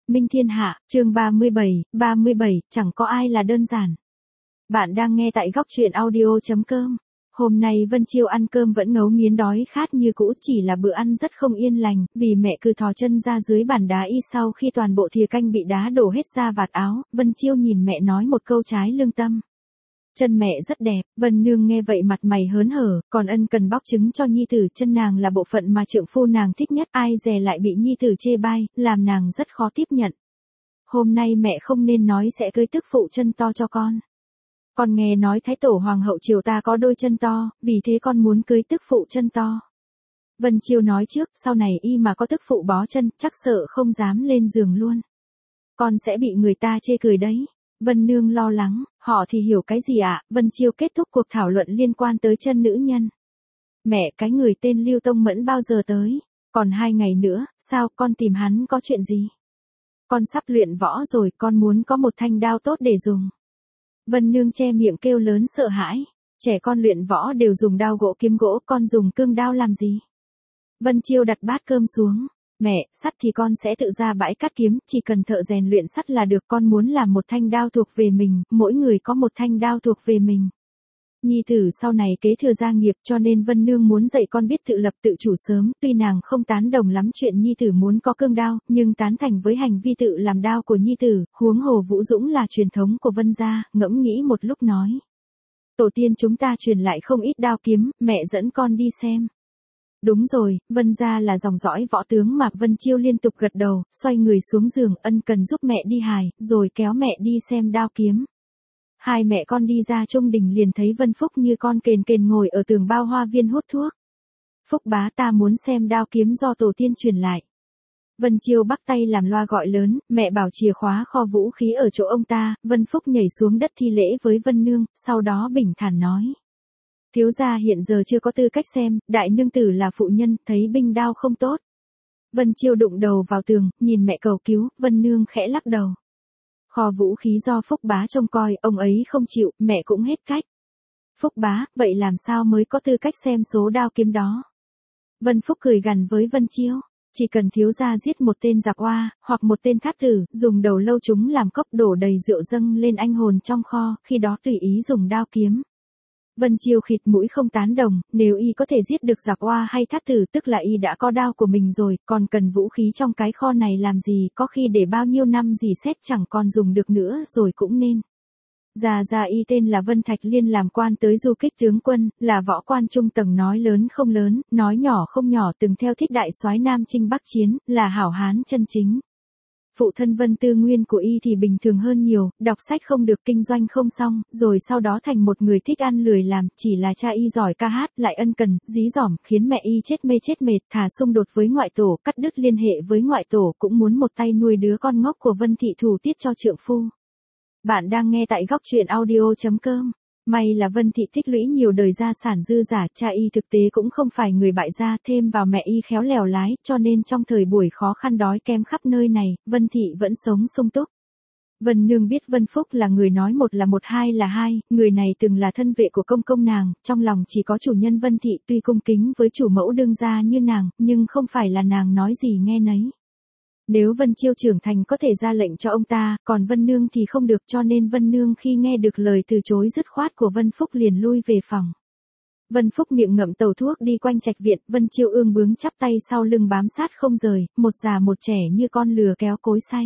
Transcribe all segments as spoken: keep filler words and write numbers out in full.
Minh thiên hạ, chương ba mươi bảy, ba mươi bảy, chẳng có ai là đơn giản. Bạn đang nghe tại góc truyện audio chấm com. Hôm nay Vân Chiêu ăn cơm vẫn ngấu nghiến đói khát như cũ, chỉ là bữa ăn rất không yên lành, vì mẹ cứ thò chân ra dưới bàn đá y sau khi toàn bộ thìa canh bị đá đổ hết ra vạt áo. Vân Chiêu nhìn mẹ nói một câu trái lương tâm. Chân mẹ rất đẹp. Vân Nương nghe vậy mặt mày hớn hở, còn ân cần bóc trứng cho nhi tử. Chân nàng là bộ phận mà trượng phu nàng thích nhất, ai dè lại bị nhi tử chê bai, làm nàng rất khó tiếp nhận. Hôm nay mẹ không nên nói sẽ cưới tức phụ chân to cho con. Con nghe nói Thái Tổ Hoàng hậu triều ta có đôi chân to, vì thế con muốn cưới tức phụ chân to. Vân Chiêu nói trước, sau này y mà có tức phụ bó chân, chắc sợ không dám lên giường luôn. Con sẽ bị người ta chê cười đấy. Vân Nương lo lắng, họ thì hiểu cái gì ạ? À? Vân Chiêu kết thúc cuộc thảo luận liên quan tới chân nữ nhân. Mẹ, cái người tên Lưu Tông Mẫn bao giờ tới? Còn hai ngày nữa, sao con tìm hắn có chuyện gì? Con sắp luyện võ rồi, con muốn có một thanh đao tốt để dùng. Vân Nương che miệng kêu lớn sợ hãi. Trẻ con luyện võ đều dùng đao gỗ kiếm gỗ, con dùng cương đao làm gì? Vân Chiêu đặt bát cơm xuống. Mẹ, sắt thì con sẽ tự ra bãi cắt kiếm, chỉ cần thợ rèn luyện sắt là được. Con muốn làm một thanh đao thuộc về mình, mỗi người có một thanh đao thuộc về mình. Nhi tử sau này kế thừa gia nghiệp, cho nên Vân Nương muốn dạy con biết tự lập tự chủ sớm. Tuy nàng không tán đồng lắm chuyện nhi tử muốn có cương đao, nhưng tán thành với hành vi tự làm đao của nhi tử. Huống hồ Vũ Dũng là truyền thống của Vân gia. Ngẫm nghĩ một lúc nói: tổ tiên chúng ta truyền lại không ít đao kiếm, mẹ dẫn con đi xem. Đúng rồi, Vân gia là dòng dõi võ tướng mà. Vân Chiêu liên tục gật đầu, xoay người xuống giường, ân cần giúp mẹ đi hài, rồi kéo mẹ đi xem đao kiếm. Hai mẹ con đi ra trung đình liền thấy Vân Phúc như con kền kền ngồi ở tường bao hoa viên hút thuốc. Phúc bá, ta muốn xem đao kiếm do tổ tiên truyền lại. Vân Chiêu bắt tay làm loa gọi lớn, mẹ bảo chìa khóa kho vũ khí ở chỗ ông ta. Vân Phúc nhảy xuống đất thi lễ với Vân Nương, sau đó bình thản nói: thiếu gia hiện giờ chưa có tư cách xem, đại nương tử là phụ nhân, thấy binh đao không tốt. Vân Chiêu đụng đầu vào tường, nhìn mẹ cầu cứu. Vân Nương khẽ lắc đầu. Kho vũ khí do Phúc bá trông coi, ông ấy không chịu, mẹ cũng hết cách. Phúc bá, vậy làm sao mới có tư cách xem số đao kiếm đó? Vân Phúc cười gằn với Vân Chiêu. Chỉ cần thiếu gia giết một tên giặc oa, hoặc một tên thát tử, dùng đầu lâu chúng làm cốc đổ đầy rượu dâng lên anh hồn trong kho, khi đó tùy ý dùng đao kiếm. Vân Chiêu khịt mũi không tán đồng, nếu y có thể giết được giặc oa hay thát tử tức là y đã có đao của mình rồi, còn cần vũ khí trong cái kho này làm gì, có khi để bao nhiêu năm dì xét chẳng còn dùng được nữa rồi cũng nên. Già già y tên là Vân Thạch Liên, làm quan tới du kích tướng quân, là võ quan trung tầng, nói lớn không lớn, nói nhỏ không nhỏ, từng theo thích đại soái Nam Chinh Bắc Chiến, là hảo hán chân chính. Phụ thân Vân Tư Nguyên của y thì bình thường hơn nhiều, đọc sách không được, kinh doanh không xong, rồi sau đó thành một người thích ăn lười làm, chỉ là cha y giỏi ca hát, lại ân cần, dí dỏm, khiến mẹ y chết mê chết mệt, thà xung đột với ngoại tổ, cắt đứt liên hệ với ngoại tổ, cũng muốn một tay nuôi đứa con ngốc của Vân thị thủ tiết cho trượng phu. Bạn đang nghe tại góc truyện audio chấm com. May là Vân thị tích lũy nhiều đời gia sản dư giả, cha y thực tế cũng không phải người bại gia, thêm vào mẹ y khéo lèo lái, cho nên trong thời buổi khó khăn đói kém khắp nơi này, Vân thị vẫn sống sung túc. Vân Nương biết Vân Phúc là người nói một là một, hai là hai, người này từng là thân vệ của công công nàng, trong lòng chỉ có chủ nhân Vân thị, tuy cung kính với chủ mẫu đương gia như nàng, nhưng không phải là nàng nói gì nghe nấy. Nếu Vân Chiêu trưởng thành có thể ra lệnh cho ông ta, còn Vân Nương thì không được, cho nên Vân Nương khi nghe được lời từ chối dứt khoát của Vân Phúc liền lui về phòng. Vân Phúc miệng ngậm tàu thuốc đi quanh trạch viện, Vân Chiêu ương bướng chắp tay sau lưng bám sát không rời, một già một trẻ như con lừa kéo cối xay.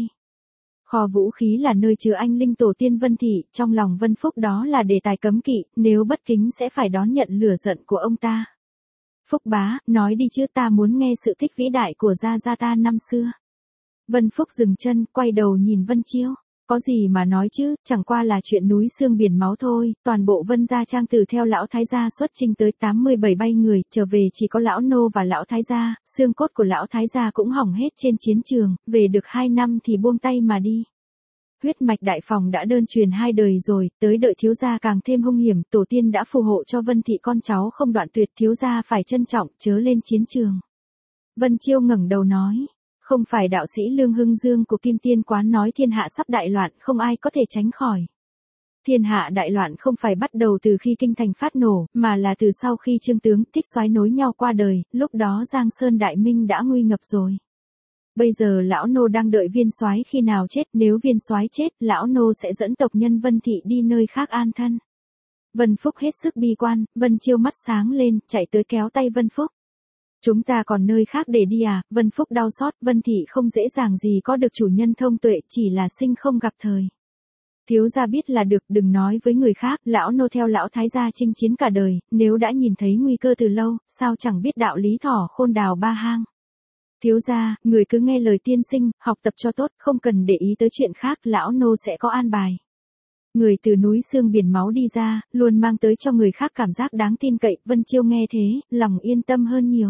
Kho vũ khí là nơi chứa anh linh tổ tiên Vân thị, trong lòng Vân Phúc đó là đề tài cấm kỵ, nếu bất kính sẽ phải đón nhận lửa giận của ông ta. Phúc bá, nói đi chứ, ta muốn nghe sự tích vĩ đại của gia gia ta năm xưa. Vân Phúc dừng chân, quay đầu nhìn Vân Chiêu. Có gì mà nói chứ, chẳng qua là chuyện núi xương biển máu thôi, toàn bộ Vân gia trang từ theo lão thái gia xuất chinh tới tám mươi bảy bay người, trở về chỉ có lão nô và lão thái gia, xương cốt của lão thái gia cũng hỏng hết trên chiến trường, về được hai năm thì buông tay mà đi. Huyết mạch đại phòng đã đơn truyền hai đời rồi, tới đợi thiếu gia càng thêm hung hiểm, tổ tiên đã phù hộ cho Vân thị con cháu không đoạn tuyệt, thiếu gia phải trân trọng, chớ lên chiến trường. Vân Chiêu ngẩng đầu nói. Không phải đạo sĩ Lương Hưng Dương của Kim Tiên Quán nói thiên hạ sắp đại loạn, không ai có thể tránh khỏi. Thiên hạ đại loạn không phải bắt đầu từ khi kinh thành phát nổ, mà là từ sau khi Trương tướng Thích soái nối nhau qua đời, lúc đó Giang Sơn Đại Minh đã nguy ngập rồi. Bây giờ lão nô đang đợi viên soái khi nào chết, nếu viên soái chết, lão nô sẽ dẫn tộc nhân Vân thị đi nơi khác an thân. Vân Phúc hết sức bi quan, Vân Chiêu mắt sáng lên, chạy tới kéo tay Vân Phúc. Chúng ta còn nơi khác để đi à? Vân Phúc đau xót, Vân thị không dễ dàng gì có được chủ nhân thông tuệ, chỉ là sinh không gặp thời. Thiếu gia biết là được, đừng nói với người khác, lão nô theo lão thái gia chinh chiến cả đời, nếu đã nhìn thấy nguy cơ từ lâu, sao chẳng biết đạo lý thỏ khôn đào ba hang. Thiếu gia, người cứ nghe lời tiên sinh, học tập cho tốt, không cần để ý tới chuyện khác, lão nô sẽ có an bài. Người từ núi xương biển máu đi ra, luôn mang tới cho người khác cảm giác đáng tin cậy, Vân Chiêu nghe thế, lòng yên tâm hơn nhiều.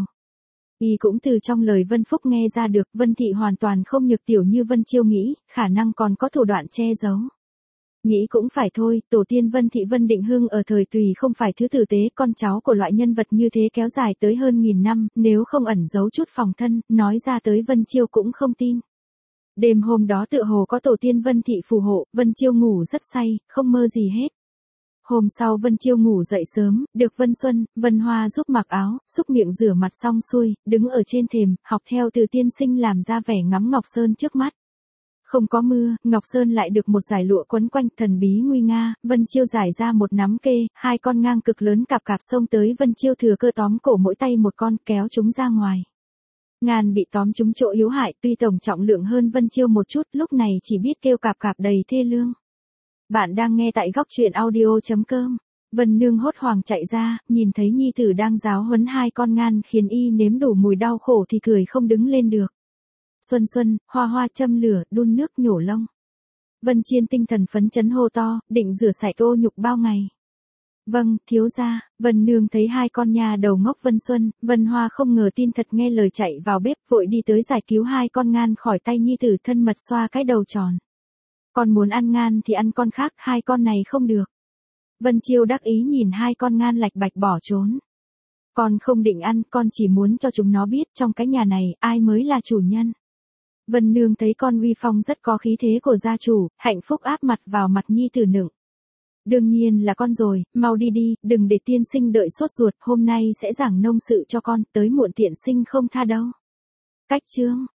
Y cũng từ trong lời Vân Phúc nghe ra được, Vân thị hoàn toàn không nhược tiểu như Vân Chiêu nghĩ, khả năng còn có thủ đoạn che giấu. Nghĩ cũng phải thôi, tổ tiên Vân thị Vân Định Hưng ở thời Tùy không phải thứ tử tế, con cháu của loại nhân vật như thế kéo dài tới hơn nghìn năm, nếu không ẩn giấu chút phòng thân, nói ra tới Vân Chiêu cũng không tin. Đêm hôm đó tựa hồ có tổ tiên Vân thị phù hộ, Vân Chiêu ngủ rất say, không mơ gì hết. Hôm sau Vân Chiêu ngủ dậy sớm, được Vân Xuân, Vân Hoa giúp mặc áo, xúc miệng rửa mặt xong xuôi, đứng ở trên thềm, học theo từ tiên sinh làm ra vẻ ngắm Ngọc Sơn trước mắt. Không có mưa, Ngọc Sơn lại được một dải lụa quấn quanh, thần bí nguy nga, Vân Chiêu giải ra một nắm kê, hai con ngang cực lớn cạp cạp xông tới, Vân Chiêu thừa cơ tóm cổ mỗi tay một con, kéo chúng ra ngoài. Ngàn bị tóm chúng chỗ yếu hại, tuy tổng trọng lượng hơn Vân Chiêu một chút, lúc này chỉ biết kêu cạp cạp đầy thê lương. Bạn đang nghe tại góc truyện audio chấm com. Vân Nương hốt hoảng chạy ra, nhìn thấy nhi tử đang giáo huấn hai con ngan khiến y nếm đủ mùi đau khổ thì cười không đứng lên được. Xuân Xuân, Hoa Hoa châm lửa, đun nước nhổ lông. Vân Chiên tinh thần phấn chấn hô to, định rửa sạch ô nhục bao ngày. Vâng, thiếu gia. Vân Nương thấy hai con nhà đầu ngốc Vân Xuân, Vân Hoa không ngờ tin thật nghe lời chạy vào bếp vội đi tới giải cứu hai con ngan khỏi tay nhi tử, thân mật xoa cái đầu tròn. Con muốn ăn ngan thì ăn con khác, hai con này không được. Vân Chiêu đắc ý nhìn hai con ngan lạch bạch bỏ trốn. Con không định ăn, con chỉ muốn cho chúng nó biết trong cái nhà này ai mới là chủ nhân. Vân Nương thấy con uy phong rất có khí thế của gia chủ, hạnh phúc áp mặt vào mặt nhi tử nựng. Đương nhiên là con rồi, mau đi đi, đừng để tiên sinh đợi sốt ruột, hôm nay sẽ giảng nông sự cho con, tới muộn tiện sinh không tha đâu. Cách chương